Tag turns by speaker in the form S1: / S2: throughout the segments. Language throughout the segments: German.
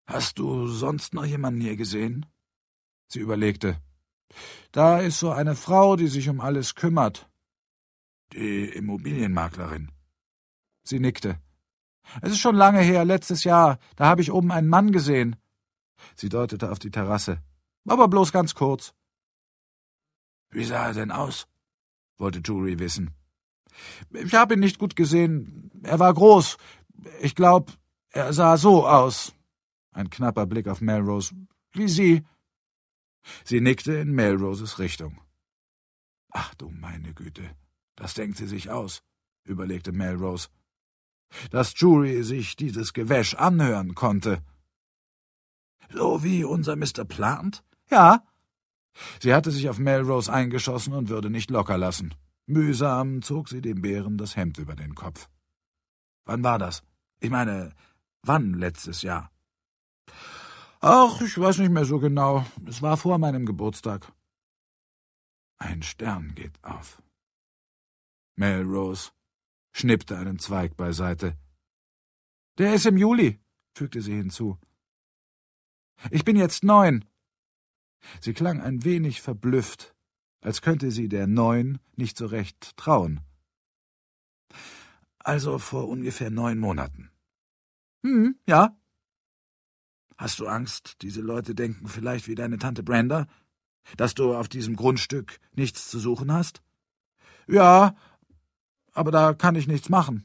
S1: »Hast du sonst noch jemanden hier gesehen?« Sie überlegte. »Da ist so eine Frau, die sich um alles kümmert.« »Die Immobilienmaklerin?« Sie nickte. »Es ist schon lange her, letztes Jahr. Da habe ich oben einen Mann gesehen.« Sie deutete auf die Terrasse. »Aber bloß ganz kurz.« »Wie sah er denn aus?« wollte Jury wissen. »Ich habe ihn nicht gut gesehen. Er war groß. Ich glaube, er sah so aus.« Ein knapper Blick auf Melrose. »Wie Sie?« Sie nickte in Melroses Richtung. »Ach du meine Güte, das denkt sie sich aus«, überlegte Melrose. »Dass Jury sich dieses Gewäsch anhören konnte.« »So wie unser Mr. Plant?« »Ja.« Sie hatte sich auf Melrose eingeschossen und würde nicht locker lassen. Mühsam zog sie dem Bären das Hemd über den Kopf. »Wann war das? Ich meine, wann letztes Jahr?« »Ach, ich weiß nicht mehr so genau. Es war vor meinem Geburtstag.« Ein Stern geht auf. Melrose schnippte einen Zweig beiseite. »Der ist im Juli«, fügte sie hinzu. »Ich bin jetzt 9. Sie klang ein wenig verblüfft, als könnte sie der 9 nicht so recht trauen. »Also vor ungefähr 9 Monaten.« Ja.« »Hast du Angst, diese Leute denken vielleicht wie deine Tante Brenda, dass du auf diesem Grundstück nichts zu suchen hast?« »Ja, aber da kann ich nichts machen.«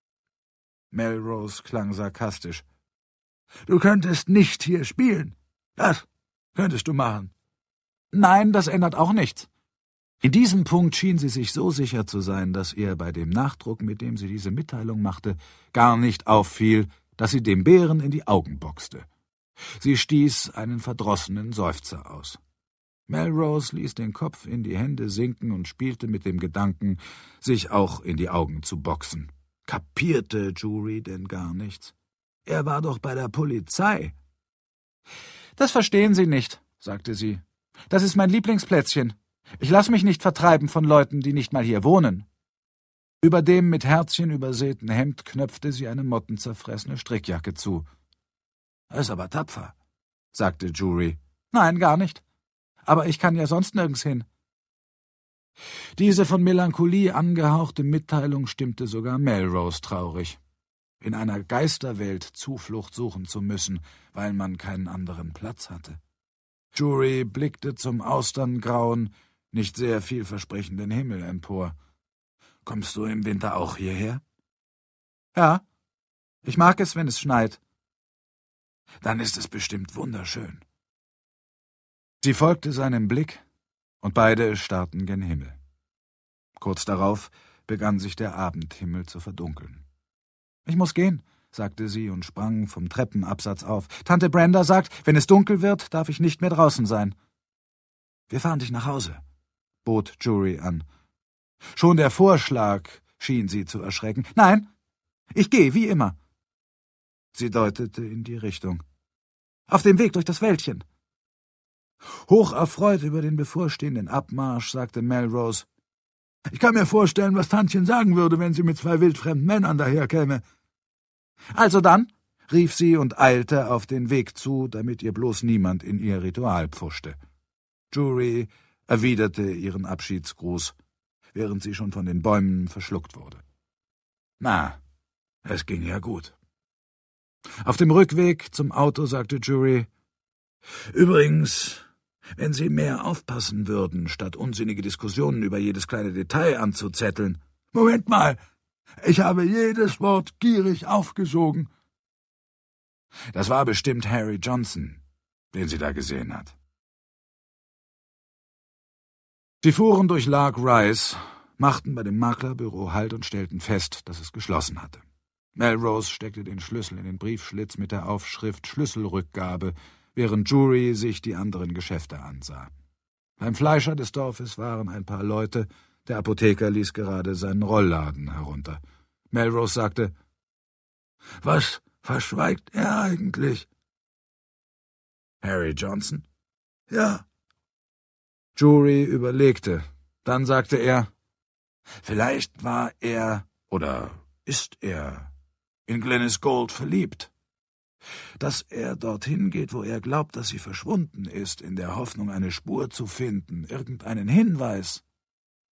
S1: Melrose klang sarkastisch. »Du könntest nicht hier spielen. Das könntest du machen.« »Nein, das ändert auch nichts.« In diesem Punkt schien sie sich so sicher zu sein, dass ihr bei dem Nachdruck, mit dem sie diese Mitteilung machte, gar nicht auffiel, dass sie dem Bären in die Augen boxte. Sie stieß einen verdrossenen Seufzer aus. Melrose ließ den Kopf in die Hände sinken und spielte mit dem Gedanken, sich auch in die Augen zu boxen. Kapierte Jury denn gar nichts? Er war doch bei der Polizei. »Das verstehen Sie nicht«, sagte sie. »Das ist mein Lieblingsplätzchen. Ich lasse mich nicht vertreiben von Leuten, die nicht mal hier wohnen.« Über dem mit Herzchen übersäten Hemd knöpfte sie eine mottenzerfressene Strickjacke zu. »Das ist aber tapfer«, sagte Jury. »Nein, gar nicht. Aber ich kann ja sonst nirgends hin.« Diese von Melancholie angehauchte Mitteilung stimmte sogar Melrose traurig. In einer Geisterwelt Zuflucht suchen zu müssen, weil man keinen anderen Platz hatte. Jury blickte zum austerngrauen, nicht sehr vielversprechenden Himmel empor. »Kommst du im Winter auch hierher?« »Ja, ich mag es, wenn es schneit.« »Dann ist es bestimmt wunderschön.« Sie folgte seinem Blick, und beide starrten gen Himmel. Kurz darauf begann sich der Abendhimmel zu verdunkeln. »Ich muss gehen«, sagte sie und sprang vom Treppenabsatz auf. »Tante Brenda sagt, wenn es dunkel wird, darf ich nicht mehr draußen sein.« »Wir fahren dich nach Hause«, bot Jury an. Schon der Vorschlag schien sie zu erschrecken. »Nein, ich gehe, wie immer.« Sie deutete in die Richtung. »Auf dem Weg durch das Wäldchen.« Hocherfreut über den bevorstehenden Abmarsch, sagte Melrose, »Ich kann mir vorstellen, was Tantchen sagen würde, wenn sie mit 2 wildfremden Männern daherkäme.« »Also dann«, rief sie und eilte auf den Weg zu, damit ihr bloß niemand in ihr Ritual pfuschte. Jury erwiderte ihren Abschiedsgruß, während sie schon von den Bäumen verschluckt wurde. »Na, es ging ja gut.« Auf dem Rückweg zum Auto sagte Jury, »Übrigens, wenn Sie mehr aufpassen würden, statt unsinnige Diskussionen über jedes kleine Detail anzuzetteln.« »Moment mal, ich habe jedes Wort gierig aufgesogen.« Das war bestimmt Harry Johnson, den sie da gesehen hat. Sie fuhren durch Lark Rise, machten bei dem Maklerbüro Halt und stellten fest, dass es geschlossen hatte. Melrose steckte den Schlüssel in den Briefschlitz mit der Aufschrift »Schlüsselrückgabe«, während Jury sich die anderen Geschäfte ansah. Beim Fleischer des Dorfes waren ein paar Leute, der Apotheker ließ gerade seinen Rollladen herunter. Melrose sagte, »Was verschweigt er eigentlich?« »Harry Johnson?« »Ja.« Jury überlegte. Dann sagte er, »Vielleicht war er, oder ist er, in Glenys Gold verliebt. Dass er dorthin geht, wo er glaubt, dass sie verschwunden ist, in der Hoffnung, eine Spur zu finden, irgendeinen Hinweis,